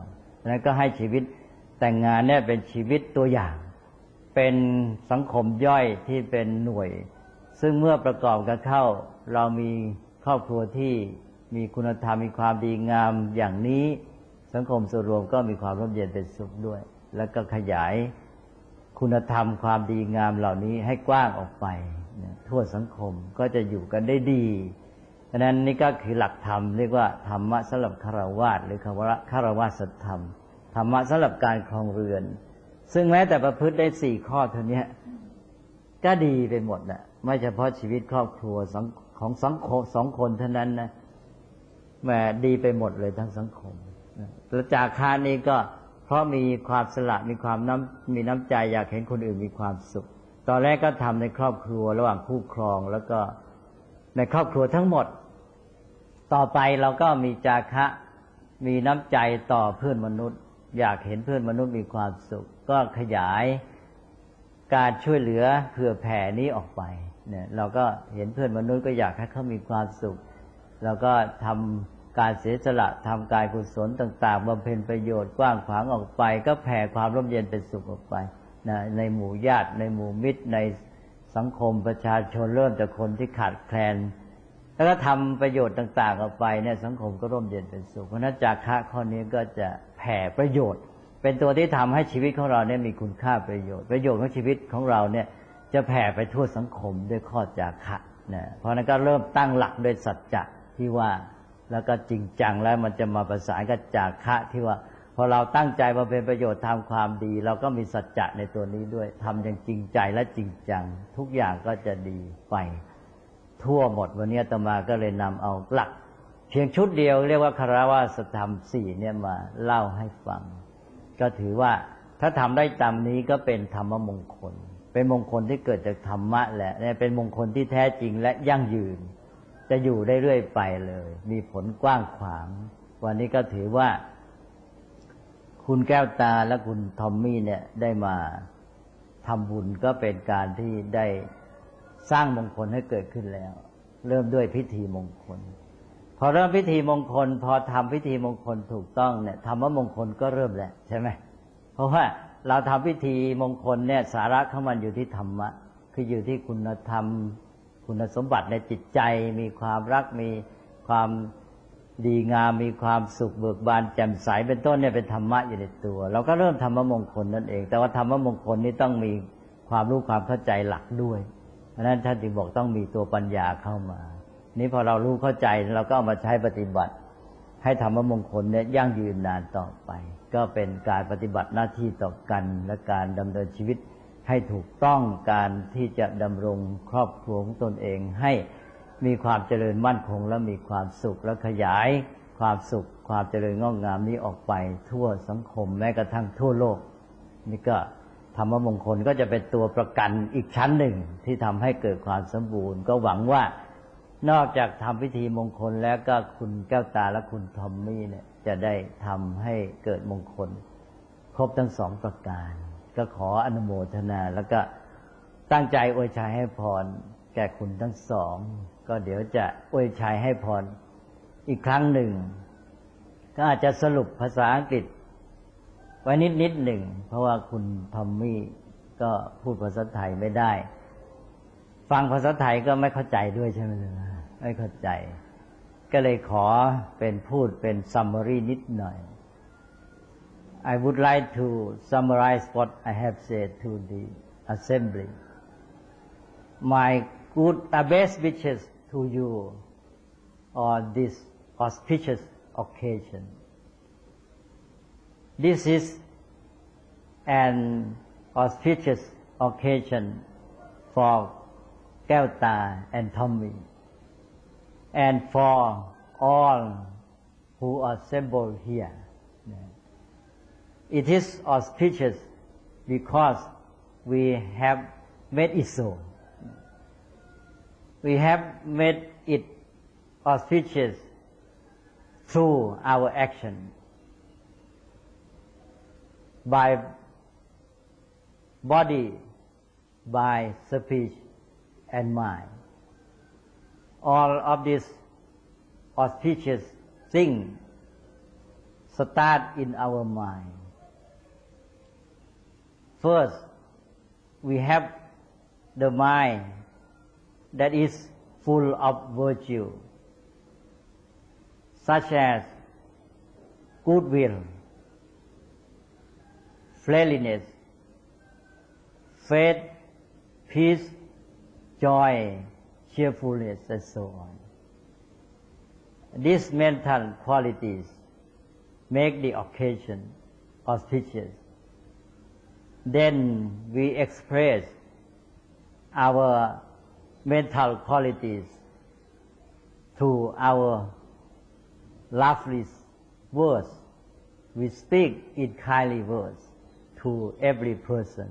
แล้วก็ให้ชีวิตแต่งงานเนี่ยเป็นชีวิตตัวอย่าง เป็นสังคมย่อยที่เป็นหน่วย ซึ่งเมื่อประกอบกันเข้าเรามีครอบครัวที่มีคุณธรรมมีความดีงามอย่างนี้สังคมส่วนรวมก็มีความร่มเย็นเป็นสุขด้วยแล้วก็ขยายคุณธรรมความดีงามเหล่านี้ให้กว้างออกไปทั่วสังคมก็จะอยู่กันได้ดีฉะนั้นนี่ก็คือหลักธรรมเรียกว่าธรรมะสำหรับฆราวาสหรือฆราวาสธรรมธรรมะสำหรับการครองเรือนซึ่งแม้แต่ประพฤติได้4ข้อเท่านี้ก็ดีไปหมดนะไม่เฉพาะชีวิตครอบครัวของสังคม2 คนเท่านั้นนะแหมดีไปหมดเลยทั้งสังคมแล้วจาคะนี้ก็เพราะมีความสละมีน้ำใจอยากเห็นคนอื่นมีความสุขตอนแรกก็ทำในครอบครัวระหว่างคู่ครองแล้วก็ในครอบครัวทั้งหมดต่อไปเราก็มีจาคะมีน้ำใจต่อเพื่อนมนุษย์อยากเห็นเพื่อนมนุษย์มีความสุขก็ขยายการช่วยเหลือเผื่อแผ่นี้ออกไปเนี่ยเราก็เห็นเพื่อนมนุษย์ก็อยากให้เขามีความสุขเราก็ทำการเสียสละทำการกุศลต่างๆบำเพ็ญประโยชน์กว้างขวางออกไปก็แผ่ความร่มเย็นเป็นสุขออกไปนะในหมู่ญาติในหมู่มิตรในสังคมประชาชนเริ่มจากคนที่ขาดแคลนแล้วก็ทำประโยชน์ต่างๆออกไปเนี่ยสังคมก็ร่มเย็นเป็นสุขเพราะฉะนั้นจาคะข้อนี้ก็จะแผ่ประโยชน์เป็นตัวที่ทำให้ชีวิตของเราเนี่ยมีคุณค่าประโยชน์ของชีวิตของเราเนี่ยจะแผ่ไปทั่วสังคมด้วยข้อจาคะนะเพราะนั้นก็เริ่มตั้งหลักด้วยสัจจะที่ว่าแล้วก็จริงจังแล้วมันจะมาประสานกับจาคะที่ว่าพอเราตั้งใจมาเป็นประโยชน์ทำความดีเราก็มีสัจจะในตัวนี้ด้วยทำอย่างจริงใจและจริงจังทุกอย่างก็จะดีไปทั่วหมดวันนี้อาตมาก็เลยนำเอาหลักเพียงชุดเดียวเรียกว่าฆราวาสธรรม4เนี่ยมาเล่าให้ฟังก็ถือว่าถ้าทำได้ตามนี้ก็เป็นธรรมมงคลเป็นมงคลที่เกิดจากธรรมะแหละเป็นมงคลที่แท้จริงและยั่งยืนจะอยู่ได้เรื่อยไปเลยมีผลกว้างขวางวันนี้ก็ถือว่าคุณแก้วตาและคุณทอมมี่เนี่ยได้มาทำบุญก็เป็นการที่ได้สร้างมงคลให้เกิดขึ้นแล้วเริ่มด้วยพิธีมงคลพอเริ่มพิธีมงคลพอทำพิธีมงคลถูกต้องเนี่ยธรรมมงคลก็เริ่มแล้วใช่ไหมเพราะว่าเราทำพิธีมงคลเนี่ยสาระของมันอยู่ที่ธรรมะคืออยู่ที่คุณธรรมคุณสมบัติในจิตใจมีความรักมีความดีงามมีความสุขเบิกบานแจ่มใสเป็นต้นเนี่ยเป็นธรรมะอยู่ในตัวเราก็เริ่มธรรมมงคลนั่นเองแต่ว่าธรรมมงคลนี้ต้องมีความรู้ความเข้าใจหลักด้วยเพราะฉะนั้นท่านจึงบอกต้องมีตัวปัญญาเข้ามานี้พอเรารู้เข้าใจเราก็เอามาใช้ปฏิบัติให้ธรรมมงคลเนี่ยยั่งยืนนานต่อไปก็เป็นการปฏิบัติหน้าที่ต่อกันและการดำเนินชีวิตให้ถูกต้องการที่จะดำรงครอบครัวของตนเองให้มีความเจริญมั่นคงและมีความสุขและขยายความสุขความเจริญงอกงามนี้ออกไปทั่วสังคมแม้กระทั่งทั่วโลกนี่ก็ธรรมมงคลก็จะเป็นตัวประกันอีกชั้นหนึ่งที่ทำให้เกิดความสมบูรณ์ก็หวังว่านอกจากทำพิธีมงคลแล้วก็คุณแก้วตาและคุณทอมมี่เนี่ยจะได้ทำให้เกิดมงคลครบทั้ง2ประการก็ขออนุโมทนาแล้วก็ตั้งใจอวยชัยให้พรแก่คุณทั้งสองก็เดี๋ยวจะอวยชัยให้พรอีกครั้งหนึ่งก็อาจจะสรุปภาษาอังกฤษไว้นิดหนึ่งเพราะว่าคุณทอมมี่ก็พูดภาษาไทยไม่ได้ฟังภาษาไทยก็ไม่เข้าใจด้วยใช่ไหมไม่เข้าใจก็เลยขอเป็นพูดเป็น summary นิดหน่อยI would like to summarize what I have said to the assembly. My best wishes to you on this auspicious occasion. This is an auspicious occasion for Kelta and Tommy, and for all who are assembled here.It is auspicious because we have made it so. We have made it auspicious through our action. By body, by speech and mind. All of these auspicious things start in our mind. First, we have the mind that is full of virtue, such as goodwill, friendliness, faith, peace, joy, cheerfulness, and so on. These mental qualities make the occasion auspicious. Then we express our mental qualities through our lovely words. We speak in kindly words to every person,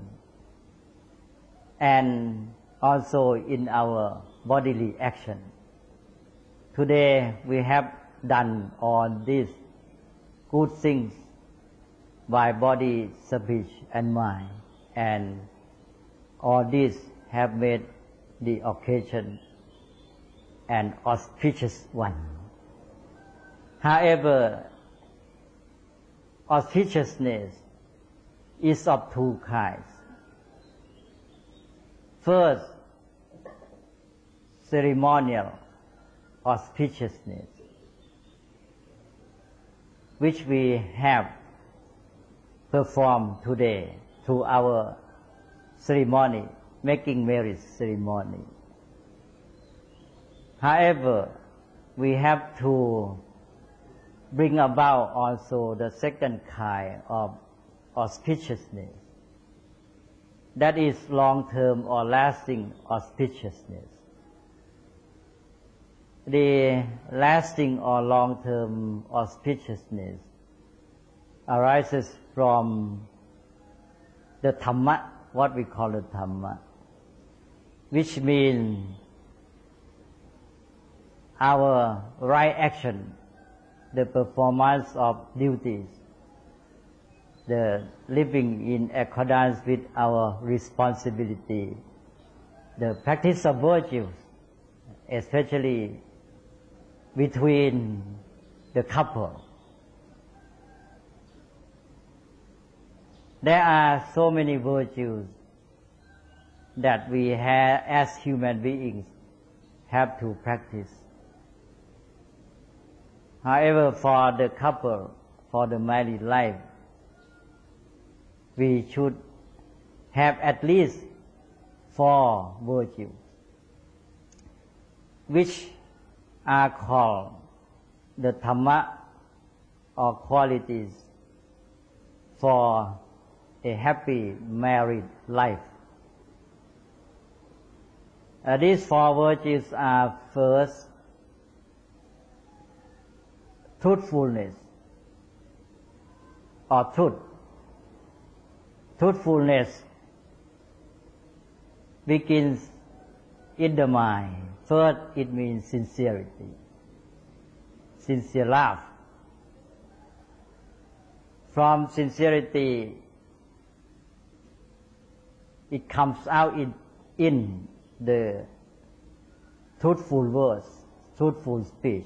and also in our bodily action. Today we have done all these good things by body, speech, and mind, and all these have made the occasion an auspicious one. However, auspiciousness is of two kinds. First, ceremonial auspiciousness, which we have performed today through our ceremony, making marriage ceremony. However, we have to bring about also the second kind of auspiciousness, that is long-term or lasting auspiciousness. The lasting or long-term auspiciousness arises from the Dhamma, what we call the Dhamma, which means our right action, the performance of duties, the living in accordance with our responsibility, the practice of virtues, especially between the couple. There are so many virtues that we have, as human beings, have to practice. However, for the couple, for the married life, we should have at least 4 virtues, which are called the Dhamma, or qualities for a happy married life. These 4 virtues are: first, truthfulness or truth. Truthfulness begins in the mind. First, it means sincerity, sincere love. From sincerity, it comes out in the truthful words, truthful speech,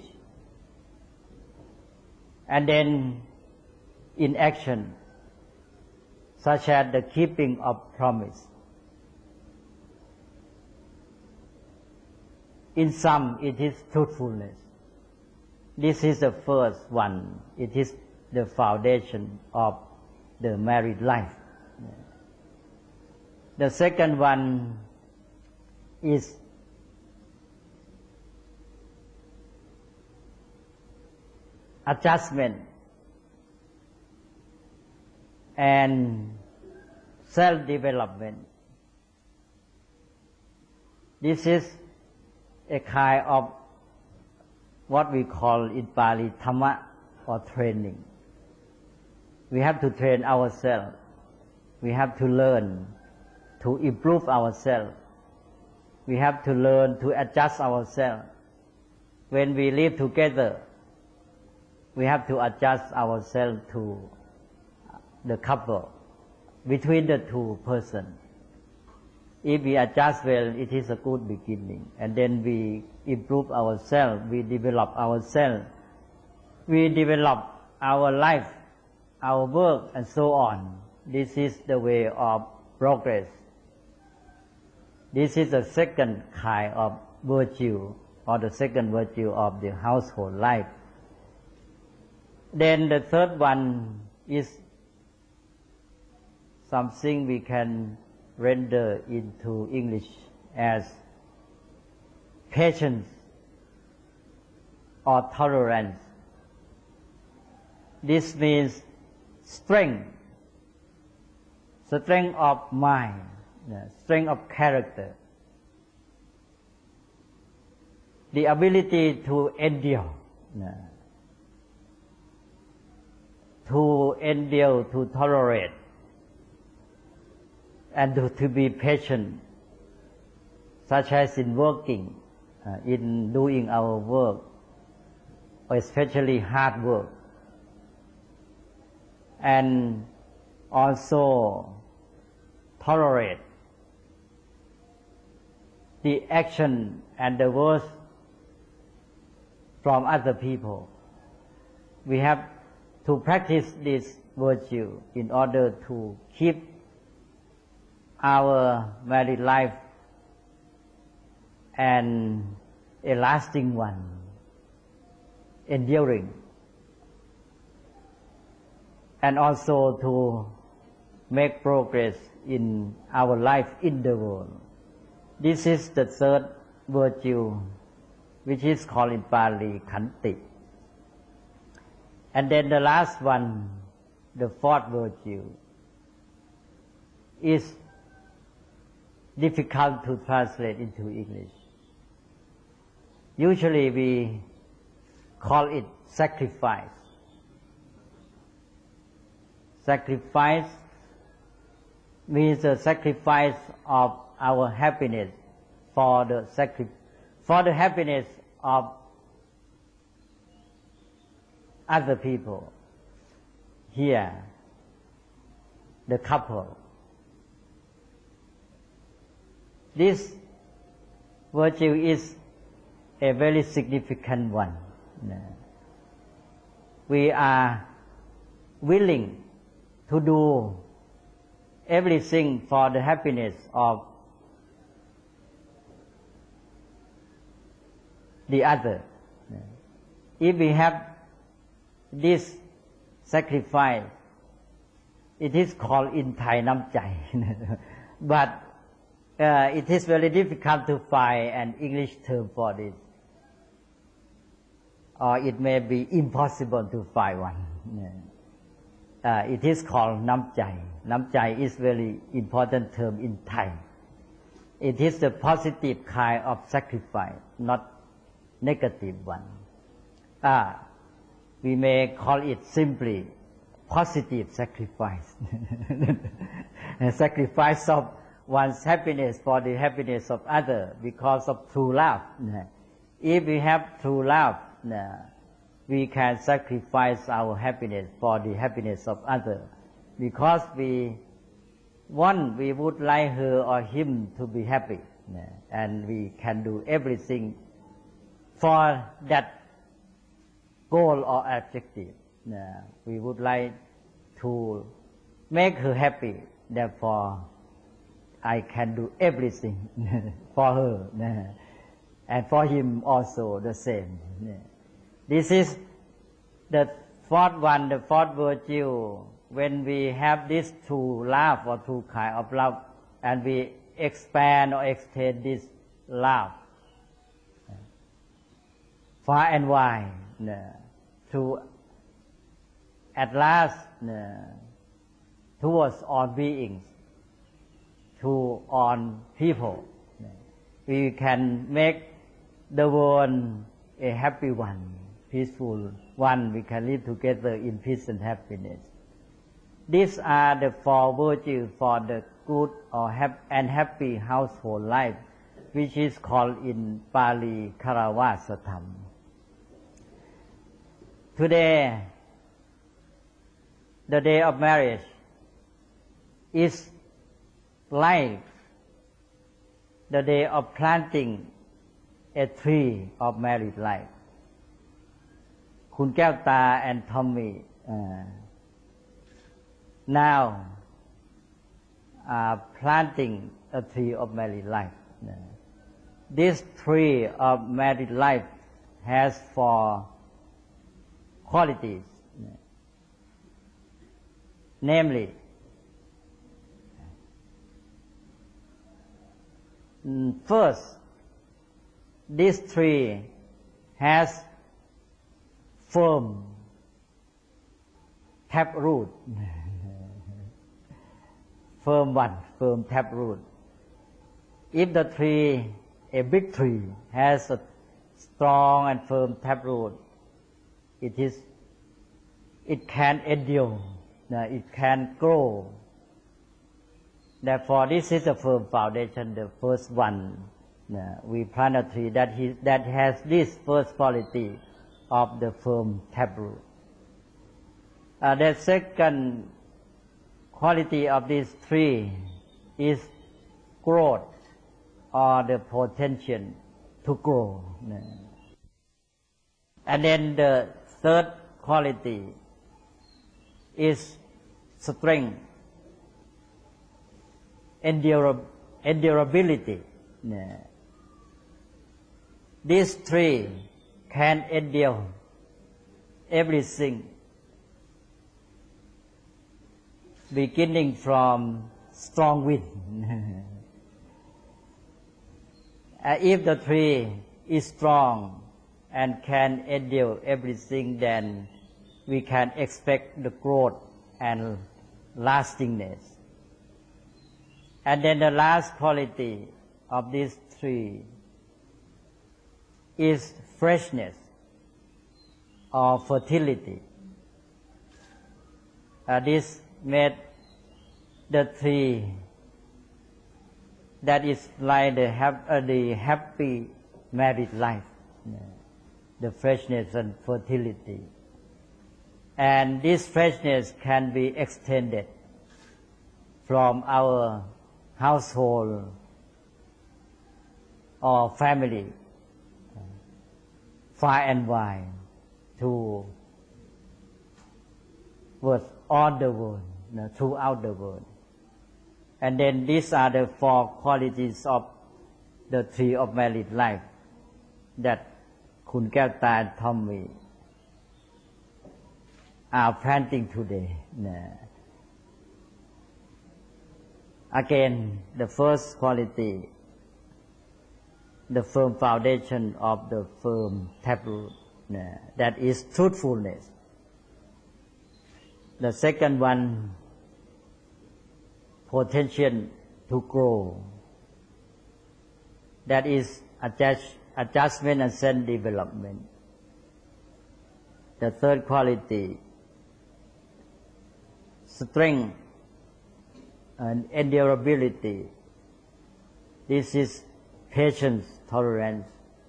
and then in action, such as the keeping of promise. In sum, it is truthfulness. This is the first one. It is the foundation of the married life. The second one is adjustment and self-development. This is a kind of what we call in Pali Dhamma, or training. We have to train ourselves. We have to learn to improve ourselves. We have to learn to adjust ourselves. When we live together, we have to adjust ourselves to the couple, between the two persons. If we adjust well, it is a good beginning. And then we improve ourselves, we develop ourselves. We develop our life, our work, and so on. This is the way of progress. This is the second kind of virtue, or the second virtue of the household life. Then the third one is something we can render into English as patience or tolerance. This means strength of mind, strength of character, the ability to endure, to tolerate, and to be patient, such as in working, in doing our work, especially hard work, and also tolerate the action and the words from other people. We have to practice this virtue in order to keep our married life and a lasting one, enduring, and also to make progress in our life in the world. This is the third virtue, which is called in Pali Khanti. And then the last one, the fourth virtue, is difficult to translate into English. Usually we call it sacrifice. Sacrifice means the sacrifice of our happiness for the happiness of other people. Here, the couple. This virtue is a very significant one. We are willing to do everything for the happiness of the other. If we have this sacrifice, it is called in Thai Nam Chai. But it is very difficult to find an English term for this, or it may be impossible to find one. It is called Nam Chai. Nam Chai is very important term in Thai. It is the positive kind of sacrifice, not negative one. We may call it simply positive sacrifice. A sacrifice of one's happiness for the happiness of others because of true love. If we have true love, we can sacrifice our happiness for the happiness of others, because we would like her or him to be happy, and we can do everything for that goal or objective. We would like to make her happy, therefore I can do everything for her, and for him also the same. This is the fourth one, the fourth virtue. When we have this true love or true kind of love, and we expand or extend this love far and wide, to at last towards all beings, to all people, we can make the world a happy one, peaceful one. We can live together in peace and happiness. These are the four virtues for the good or happy household life, which is called in Pali Karavasa. Today, the day of marriage is like the day of planting a tree of married life. คุณแก้วตา and Tommy now are planting a tree of married life. This tree of married life has four qualities, namely, first, this tree has firm taproot. Firm taproot. If the tree, a big tree, has a strong and firm taproot, it can endure, it can grow. Therefore, this is a firm foundation, the first one. We plant a tree that has this first quality of the firm taproot. The second quality of this tree is growth, or the potential to grow. And then the third quality is strength, endurability. This tree can endure everything, beginning from strong wind. If the tree is strong and can endure everything, then we can expect the growth and lastingness. And then the last quality of this tree is freshness or fertility. This made the tree that is like the happy married life, the freshness and fertility. And this freshness can be extended from our household or family far and wide to all the world, throughout the world. And then these are the four qualities of the tree of married life that Kun Kyaw Ta and Tommy are planting today. Again, the first quality, the firm foundation of the firm taproot, that is truthfulness. The second one, potential to grow, that is adjustment and self-development. The third quality, strength and endurability. This is patience, tolerance.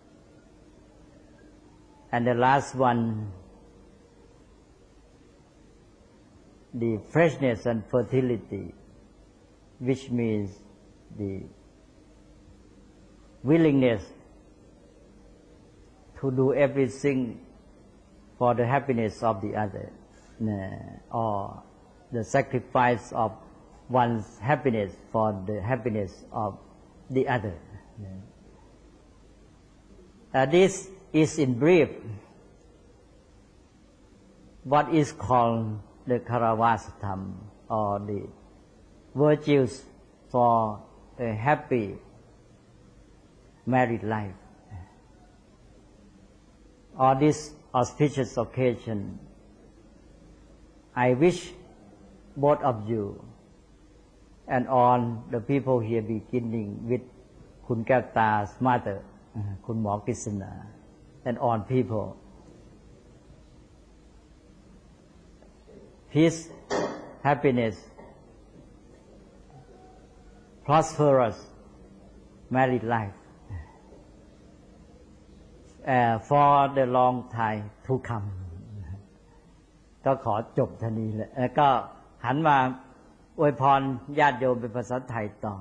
And the last one, the freshness and fertility, which means the willingness to do everything for the happiness of the other, or the sacrifice of one's happiness for the happiness of the other. This is in brief what is called the Karavastham, or the virtues for a happy married life. On this auspicious occasion, I wish both of you and all the people here, beginning with Kun Kyaw Ta's mother, Kun Mo Kisana, and all people, peace, happiness, prosperous married life for the long time to come. ก็ขอจบท่านี้เลยแล้วก็หันมาอวยพรญาติโยมเป็นภาษาไทยต่อ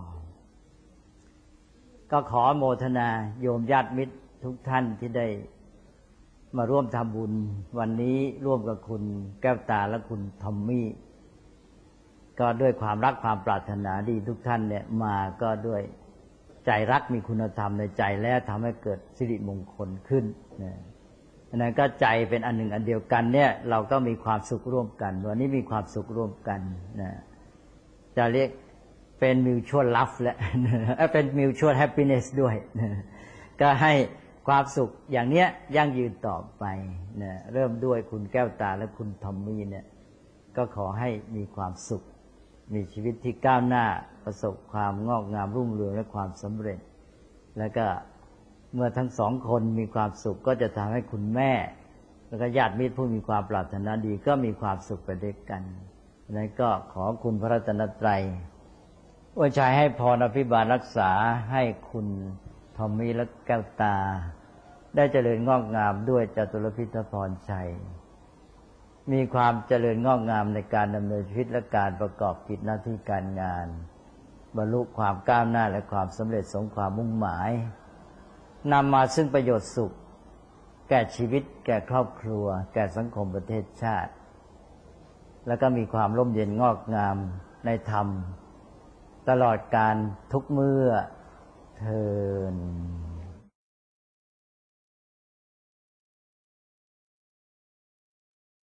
ก็ขอโมทนาโยมญาติมิตรทุกท่านที่ได้มาร่วมทำบุญวันนี้ร่วมกับคุณแก้วตาและคุณทอมมี่ก็ด้วยความรักความปรารถนาดีทุกท่านเนี่ยมาก็ด้วยใจรักมีคุณธรรมในใจแล้วทำให้เกิดสิริมงคลขึ้นนะนั้นก็ใจเป็นอันหนึ่งอันเดียวกันเนี่ยเราก็มีความสุขร่วมกันวันนี้มีความสุขร่วมกันนะจะเรียกเป็น mutual love และเป็น mutual happiness ด้วยนะก็ให้ความสุขอย่างเนี้ยยั่งยืนต่อไปนะเริ่มด้วยคุณแก้วตาและคุณทอมมี่เนี่ยก็ขอให้มีความสุขมีชีวิตที่ก้าวหน้าประสบความงอกงามรุ่งเรืองและความสำเร็จแล้วก็เมื่อทั้งสองคนมีความสุขก็จะทำให้คุณแม่แล้วก็ญาติมิตรผู้มีความปรารถนาดีก็มีความสุขไปด้วยกันดังนั้นก็ขอคุณพระรัตนตรัยอวยชัยให้พรอภิบาลรักษาให้คุณทอมมี่และแก้วตาได้เจริญงอกงามด้วยจตุรพิธพรชัยมีความเจริญงอกงามในการดำเนินชีวิตและการประกอบกิจหน้าที่การงานบรรลุความก้าวหน้าและความสำเร็จสมความมุ่งหมายนำมาซึ่งประโยชน์สุขแก่ชีวิตแก่ครอบครัวแก่สังคมประเทศชาติแล้วก็มีความร่มเย็นงอกงามในธรรมตลอดการทุกเมื่อเทอญ